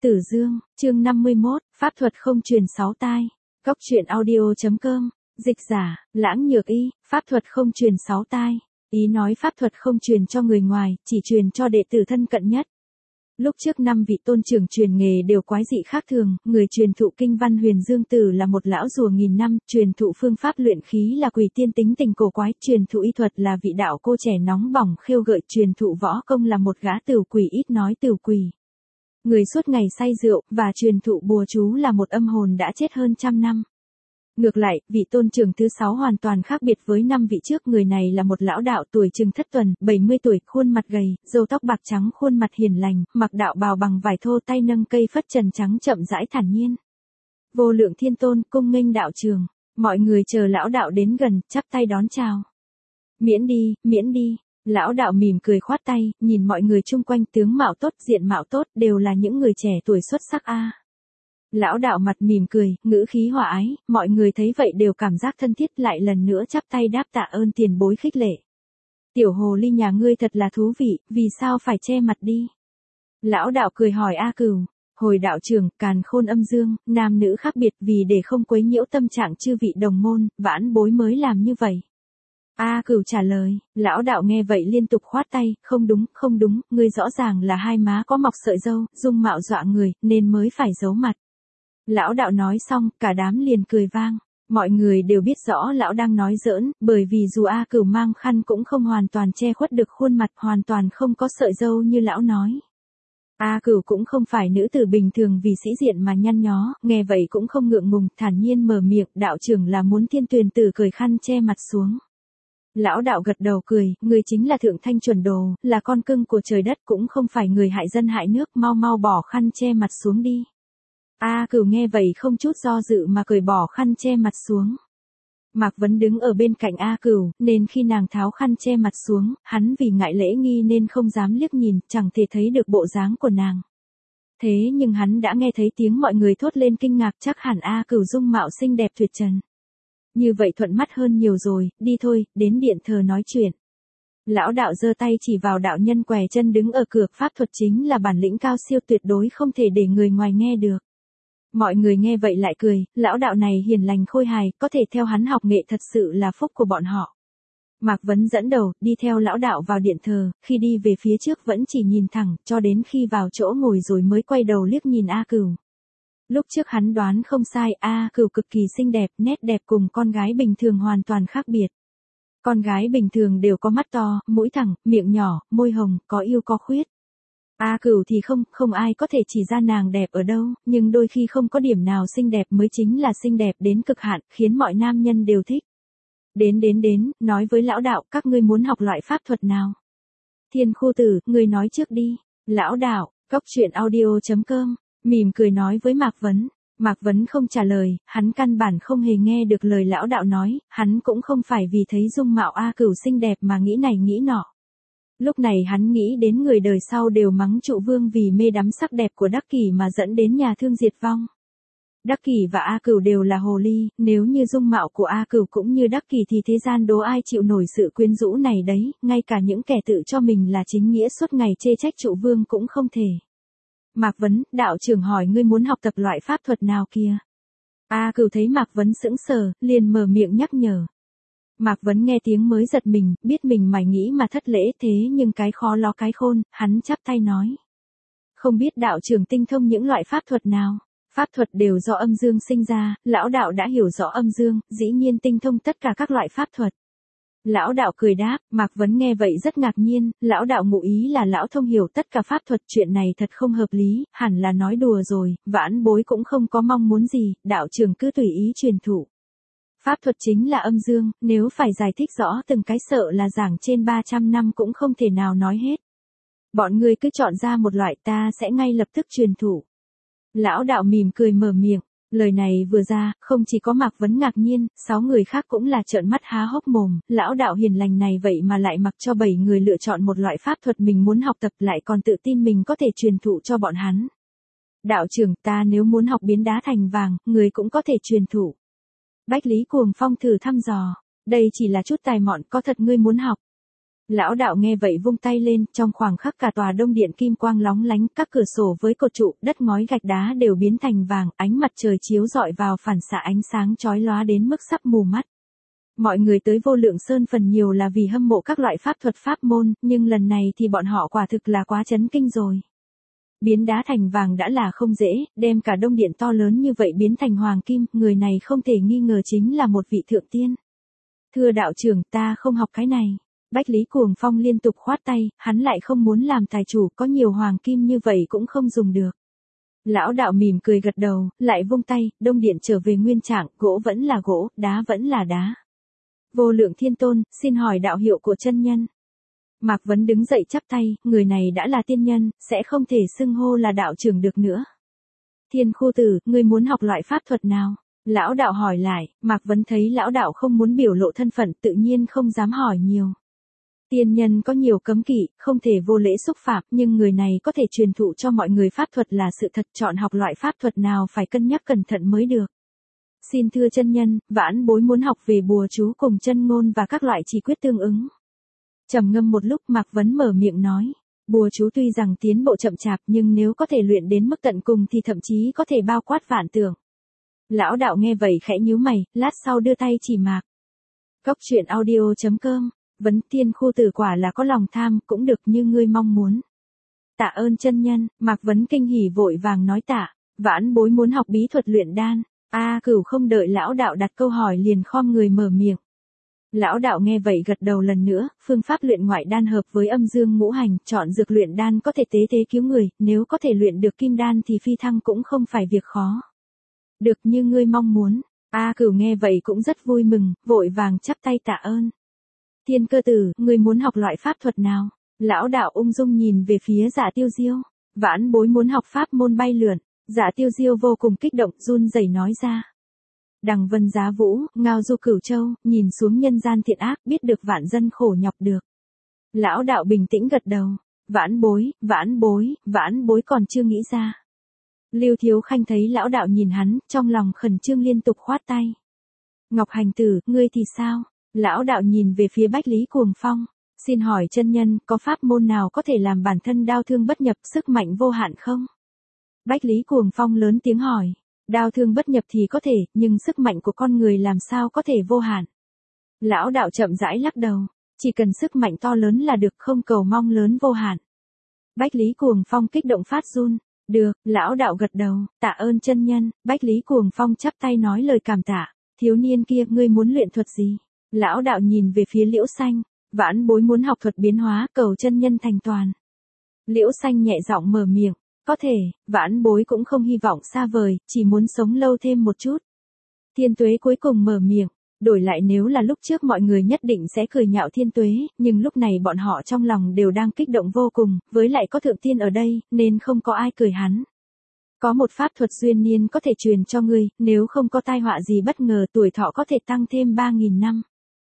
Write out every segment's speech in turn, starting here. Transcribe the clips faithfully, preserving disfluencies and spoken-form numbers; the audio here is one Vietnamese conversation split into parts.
Tử Dương, chương năm mươi mốt, pháp thuật không truyền sáu tai. Cốc truyện audio.com, dịch giả, Lãng Nhược Y, pháp thuật không truyền sáu tai. Ý nói pháp thuật không truyền cho người ngoài, chỉ truyền cho đệ tử thân cận nhất. Lúc trước năm vị tôn trưởng truyền nghề đều quái dị khác thường, người truyền thụ kinh văn Huyền Dương Tử là một lão rùa nghìn năm, truyền thụ phương pháp luyện khí là Quỷ Tiên tính tình cổ quái, truyền thụ y thuật là vị đạo cô trẻ nóng bỏng khêu gợi, truyền thụ võ công là một gã tửu quỷ ít nói tửu quỷ. Người suốt ngày say rượu, và truyền thụ bùa chú là một âm hồn đã chết hơn trăm năm. Ngược lại, vị tôn trưởng thứ sáu hoàn toàn khác biệt với năm vị trước, người này là một lão đạo tuổi chừng thất tuần, bảy mươi tuổi, khuôn mặt gầy, râu tóc bạc trắng, khuôn mặt hiền lành, mặc đạo bào bằng vải thô, tay nâng cây phất trần trắng chậm rãi thản nhiên. Vô Lượng Thiên Tôn cung nghênh đạo trường, mọi người chờ lão đạo đến gần, chắp tay đón chào. Miễn đi, miễn đi. Lão đạo mỉm cười khoát tay, nhìn mọi người chung quanh, tướng mạo tốt, diện mạo tốt, đều là những người trẻ tuổi xuất sắc a. À. Lão đạo mặt mỉm cười, ngữ khí hòa ái, mọi người thấy vậy đều cảm giác thân thiết, lại lần nữa chắp tay đáp tạ ơn tiền bối khích lệ. Tiểu hồ ly nhà ngươi thật là thú vị, vì sao phải che mặt đi? Lão đạo cười hỏi A Cửu. Hồi đạo trưởng, càn khôn âm dương, nam nữ khác biệt, vì để không quấy nhiễu tâm trạng chư vị đồng môn, vãn bối mới làm như vậy. A Cửu trả lời. Lão đạo nghe vậy liên tục khoát tay, không đúng, không đúng, ngươi rõ ràng là hai má có mọc sợi râu, dung mạo dọa người, nên mới phải giấu mặt. Lão đạo nói xong, cả đám liền cười vang. Mọi người đều biết rõ lão đang nói giỡn, bởi vì dù A Cửu mang khăn cũng không hoàn toàn che khuất được khuôn mặt, hoàn toàn không có sợi râu như lão nói. A Cửu cũng không phải nữ tử bình thường vì sĩ diện mà nhăn nhó, nghe vậy cũng không ngượng ngùng, thản nhiên mở miệng, đạo trưởng là muốn Thiên Tuyền Tử cởi khăn che mặt xuống. Lão đạo gật đầu cười, người chính là thượng thanh chuẩn đồ, là con cưng của trời đất, cũng không phải người hại dân hại nước, mau mau bỏ khăn che mặt xuống đi. A Cửu nghe vậy không chút do dự mà cởi bỏ khăn che mặt xuống. Mạc Vấn đứng ở bên cạnh A Cửu, nên khi nàng tháo khăn che mặt xuống, hắn vì ngại lễ nghi nên không dám liếc nhìn, chẳng thể thấy được bộ dáng của nàng. Thế nhưng hắn đã nghe thấy tiếng mọi người thốt lên kinh ngạc, chắc hẳn A Cửu dung mạo xinh đẹp tuyệt trần. Như vậy thuận mắt hơn nhiều rồi, đi thôi, đến điện thờ nói chuyện. Lão đạo giơ tay chỉ vào đạo nhân què chân đứng ở cửa, pháp thuật chính là bản lĩnh cao siêu tuyệt đối không thể để người ngoài nghe được. Mọi người nghe vậy lại cười, lão đạo này hiền lành khôi hài, có thể theo hắn học nghệ thật sự là phúc của bọn họ. Mạc Vấn dẫn đầu, đi theo lão đạo vào điện thờ, khi đi về phía trước vẫn chỉ nhìn thẳng, cho đến khi vào chỗ ngồi rồi mới quay đầu liếc nhìn A Cửu. Lúc trước hắn đoán không sai, A Cửu cực kỳ xinh đẹp, nét đẹp cùng con gái bình thường hoàn toàn khác biệt. Con gái bình thường đều có mắt to, mũi thẳng, miệng nhỏ, môi hồng, có ưu có khuyết. A Cửu thì không, không ai có thể chỉ ra nàng đẹp ở đâu, nhưng đôi khi không có điểm nào xinh đẹp mới chính là xinh đẹp đến cực hạn, khiến mọi nam nhân đều thích. Đến đến đến, nói với lão đạo, các ngươi muốn học loại pháp thuật nào? Thiên Khu Tử, ngươi nói trước đi. Lão đạo, cốc truyện audio.com, mỉm cười nói với Mạc Vấn. Mạc Vấn không trả lời, hắn căn bản không hề nghe được lời lão đạo nói, hắn cũng không phải vì thấy dung mạo A Cửu xinh đẹp mà nghĩ này nghĩ nọ. Lúc này hắn nghĩ đến người đời sau đều mắng Trụ Vương vì mê đắm sắc đẹp của Đắc Kỷ mà dẫn đến nhà thương diệt vong. Đắc Kỷ và A Cửu đều là hồ ly, nếu như dung mạo của A Cửu cũng như Đắc Kỷ thì thế gian đố ai chịu nổi sự quyến rũ này đấy, ngay cả những kẻ tự cho mình là chính nghĩa suốt ngày chê trách Trụ Vương cũng không thể. Mạc Vấn, đạo trưởng hỏi ngươi muốn học tập loại pháp thuật nào kia? A Cửu thấy Mạc Vấn sững sờ, liền mở miệng nhắc nhở. Mạc Vấn nghe tiếng mới giật mình, biết mình mải nghĩ mà thất lễ, thế nhưng cái khó ló cái khôn, hắn chắp tay nói. Không biết đạo trưởng tinh thông những loại pháp thuật nào? Pháp thuật đều do âm dương sinh ra, lão đạo đã hiểu rõ âm dương, dĩ nhiên tinh thông tất cả các loại pháp thuật. Lão đạo cười đáp, Mạc Vấn nghe vậy rất ngạc nhiên, lão đạo ngụ ý là lão thông hiểu tất cả pháp thuật, chuyện này thật không hợp lý, hẳn là nói đùa rồi, vãn bối cũng không có mong muốn gì, đạo trưởng cứ tùy ý truyền thụ. Pháp thuật chính là âm dương, nếu phải giải thích rõ từng cái sợ là giảng trên ba trăm năm cũng không thể nào nói hết. Bọn ngươi cứ chọn ra một loại, ta sẽ ngay lập tức truyền thụ. Lão đạo mỉm cười mở miệng, lời này vừa ra, không chỉ có Mạc Vấn ngạc nhiên, sáu người khác cũng là trợn mắt há hốc mồm, lão đạo hiền lành này vậy mà lại mặc cho bảy người lựa chọn một loại pháp thuật mình muốn học tập, lại còn tự tin mình có thể truyền thụ cho bọn hắn. Đạo trưởng, ta nếu muốn học biến đá thành vàng, người cũng có thể truyền thụ. Bách Lý Cuồng Phong thử thăm dò, đây chỉ là chút tài mọn, có thật ngươi muốn học? Lão đạo nghe vậy vung tay lên, trong khoảng khắc cả tòa đông điện kim quang lóng lánh, các cửa sổ với cột trụ, đất ngói gạch đá đều biến thành vàng, ánh mặt trời chiếu rọi vào phản xạ ánh sáng chói lóa đến mức sắp mù mắt. Mọi người tới Vô Lượng Sơn phần nhiều là vì hâm mộ các loại pháp thuật pháp môn, nhưng lần này thì bọn họ quả thực là quá chấn kinh rồi. Biến đá thành vàng đã là không dễ, đem cả đông điện to lớn như vậy biến thành hoàng kim, người này không thể nghi ngờ chính là một vị thượng tiên. Thưa đạo trưởng, ta không học cái này. Bách Lý Cuồng Phong liên tục khoát tay, hắn lại không muốn làm tài chủ, có nhiều hoàng kim như vậy cũng không dùng được. Lão đạo mỉm cười gật đầu, lại vung tay, đông điện trở về nguyên trạng, gỗ vẫn là gỗ, đá vẫn là đá. Vô Lượng Thiên Tôn, xin hỏi đạo hiệu của chân nhân. Mạc Vấn đứng dậy chắp tay, người này đã là tiên nhân, sẽ không thể xưng hô là đạo trưởng được nữa. Thiên Khu Tử, ngươi muốn học loại pháp thuật nào? Lão đạo hỏi lại, Mạc Vấn thấy lão đạo không muốn biểu lộ thân phận, tự nhiên không dám hỏi nhiều. Tiên nhân có nhiều cấm kỵ, không thể vô lễ xúc phạm, nhưng người này có thể truyền thụ cho mọi người pháp thuật là sự thật, chọn học loại pháp thuật nào phải cân nhắc cẩn thận mới được. Xin thưa chân nhân, vãn bối muốn học về bùa chú cùng chân ngôn và các loại chỉ quyết tương ứng. Trầm ngâm một lúc, Mạc Vấn mở miệng nói, bùa chú tuy rằng tiến bộ chậm chạp nhưng nếu có thể luyện đến mức tận cùng thì thậm chí có thể bao quát vạn tượng. Lão đạo nghe vậy khẽ nhíu mày, lát sau đưa tay chỉ Mạc. Cốc truyện audio chấm com, Vấn Thiên Khu Tử quả là có lòng tham, cũng được như ngươi mong muốn. Tạ ơn chân nhân, Mạc Vấn kinh hỉ vội vàng nói tạ, vãn bối muốn học bí thuật luyện đan. A Cửu không đợi lão đạo đặt câu hỏi liền khom người mở miệng. Lão đạo nghe vậy gật đầu lần nữa, phương pháp luyện ngoại đan hợp với âm dương ngũ hành, chọn dược luyện đan có thể tế thế cứu người, nếu có thể luyện được kim đan thì phi thăng cũng không phải việc khó. Được như ngươi mong muốn. A Cửu nghe vậy cũng rất vui mừng, vội vàng chắp tay tạ ơn. Thiên Cơ Tử, ngươi muốn học loại pháp thuật nào? Lão đạo ung dung nhìn về phía Dạ Tiêu Diêu. Vãn bối muốn học pháp môn bay lượn. Dạ Tiêu Diêu vô cùng kích động, run rẩy nói ra. Đằng Vân Giá Vũ, ngao du Cửu Châu, nhìn xuống nhân gian thiện ác, biết được vạn dân khổ nhọc được. Lão đạo bình tĩnh gật đầu. Vãn bối, vãn bối, vãn bối còn chưa nghĩ ra. Lưu Thiếu Khanh thấy lão đạo nhìn hắn, trong lòng khẩn trương liên tục khoát tay. Ngọc Hành Tử, ngươi thì sao? Lão đạo nhìn về phía Bách Lý Cuồng Phong. Xin hỏi chân nhân, có pháp môn nào có thể làm bản thân đao thương bất nhập, sức mạnh vô hạn không? Bách Lý Cuồng Phong lớn tiếng hỏi. Đao thương bất nhập thì có thể, nhưng sức mạnh của con người làm sao có thể vô hạn? Lão đạo chậm rãi lắc đầu. Chỉ cần sức mạnh to lớn là được, không cầu mong lớn vô hạn. Bách Lý Cuồng Phong kích động phát run. Được, lão đạo gật đầu, tạ ơn chân nhân. Bách Lý Cuồng Phong chắp tay nói lời cảm tạ. Thiếu niên kia, ngươi muốn luyện thuật gì? Lão đạo nhìn về phía Liễu Xanh. Vãn bối muốn học thuật biến hóa, cầu chân nhân thành toàn. Liễu Xanh nhẹ giọng mở miệng. Có thể, vãn bối cũng không hy vọng xa vời, chỉ muốn sống lâu thêm một chút. Thiên Tuế cuối cùng mở miệng. Đổi lại nếu là lúc trước mọi người nhất định sẽ cười nhạo Thiên Tuế, nhưng lúc này bọn họ trong lòng đều đang kích động vô cùng, với lại có thượng tiên ở đây, nên không có ai cười hắn. Có một pháp thuật duyên niên có thể truyền cho ngươi, nếu không có tai họa gì bất ngờ tuổi thọ có thể tăng thêm ba nghìn năm.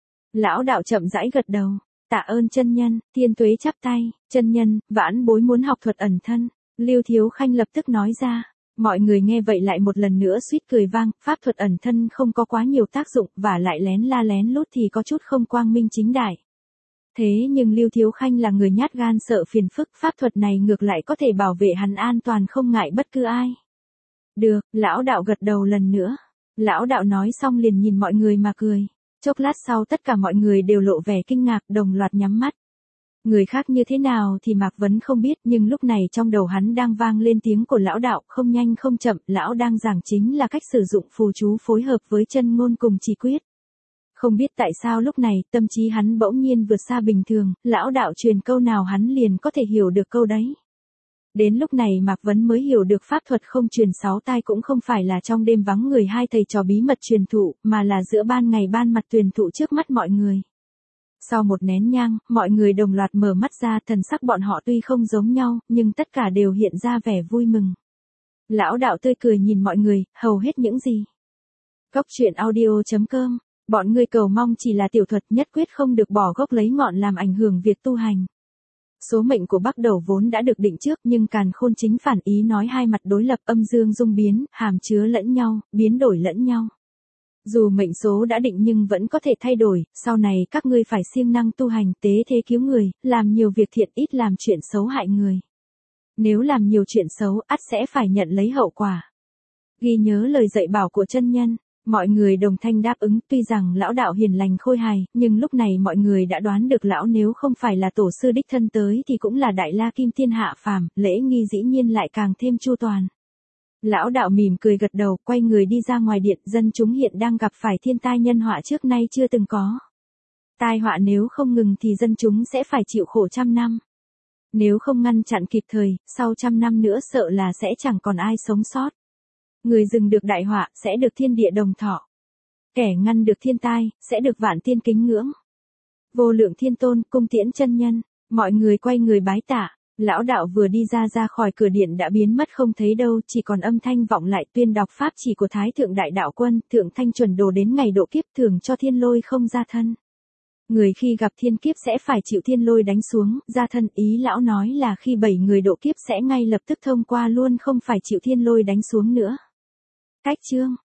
Lão đạo chậm rãi gật đầu, tạ ơn chân nhân. Thiên Tuế chắp tay, chân nhân, vãn bối muốn học thuật ẩn thân. Lưu Thiếu Khanh lập tức nói ra. Mọi người nghe vậy lại một lần nữa suýt cười vang, pháp thuật ẩn thân không có quá nhiều tác dụng, và lại lén la lén lút thì có chút không quang minh chính đại. Thế nhưng Lưu Thiếu Khanh là người nhát gan sợ phiền phức, pháp thuật này ngược lại có thể bảo vệ hắn an toàn không ngại bất cứ ai. Được, lão đạo gật đầu lần nữa. Lão đạo nói xong liền nhìn mọi người mà cười. Chốc lát sau tất cả mọi người đều lộ vẻ kinh ngạc, đồng loạt nhắm mắt. Người khác như thế nào thì Mạc Vấn không biết, nhưng lúc này trong đầu hắn đang vang lên tiếng của lão đạo, không nhanh không chậm, lão đang giảng chính là cách sử dụng phù chú phối hợp với chân ngôn cùng chỉ quyết. Không biết tại sao lúc này, tâm trí hắn bỗng nhiên vượt xa bình thường, lão đạo truyền câu nào hắn liền có thể hiểu được câu đấy. Đến lúc này Mạc Vấn mới hiểu được pháp thuật không truyền sáu tai cũng không phải là trong đêm vắng người hai thầy trò bí mật truyền thụ, mà là giữa ban ngày ban mặt truyền thụ trước mắt mọi người. Sau một nén nhang, mọi người đồng loạt mở mắt ra, thần sắc bọn họ tuy không giống nhau, nhưng tất cả đều hiện ra vẻ vui mừng. Lão đạo tươi cười nhìn mọi người, hầu hết những gì? Cốc truyện audio chấm com, bọn ngươi cầu mong chỉ là tiểu thuật, nhất quyết không được bỏ gốc lấy ngọn làm ảnh hưởng việc tu hành. Số mệnh của Bắc Đầu vốn đã được định trước, nhưng Càn Khôn chính phản ý nói hai mặt đối lập, âm dương dung biến, hàm chứa lẫn nhau, biến đổi lẫn nhau. Dù mệnh số đã định nhưng vẫn có thể thay đổi, sau này các ngươi phải siêng năng tu hành tế thế cứu người, làm nhiều việc thiện ít làm chuyện xấu hại người. Nếu làm nhiều chuyện xấu, ắt sẽ phải nhận lấy hậu quả. Ghi nhớ lời dạy bảo của chân nhân, mọi người đồng thanh đáp ứng, tuy rằng lão đạo hiền lành khôi hài, nhưng lúc này mọi người đã đoán được lão nếu không phải là tổ sư đích thân tới thì cũng là đại la kim tiên hạ phàm, lễ nghi dĩ nhiên lại càng thêm chu toàn. Lão đạo mỉm cười gật đầu, quay người đi ra ngoài điện, dân chúng hiện đang gặp phải thiên tai nhân họa trước nay chưa từng có. Tai họa nếu không ngừng thì dân chúng sẽ phải chịu khổ trăm năm. Nếu không ngăn chặn kịp thời, sau trăm năm nữa sợ là sẽ chẳng còn ai sống sót. Người dừng được đại họa, sẽ được thiên địa đồng thọ. Kẻ ngăn được thiên tai, sẽ được vạn tiên kính ngưỡng. Vô lượng thiên tôn, cung tiễn chân nhân, mọi người quay người bái tạ. Lão đạo vừa đi ra ra khỏi cửa điện đã biến mất không thấy đâu, chỉ còn âm thanh vọng lại tuyên đọc pháp chỉ của Thái Thượng Đại Đạo Quân, Thượng Thanh chuẩn đồ đến ngày độ kiếp thường cho thiên lôi không ra thân. Người khi gặp thiên kiếp sẽ phải chịu thiên lôi đánh xuống, ra thân, ý lão nói là khi bảy người độ kiếp sẽ ngay lập tức thông qua luôn, không phải chịu thiên lôi đánh xuống nữa. Cách chương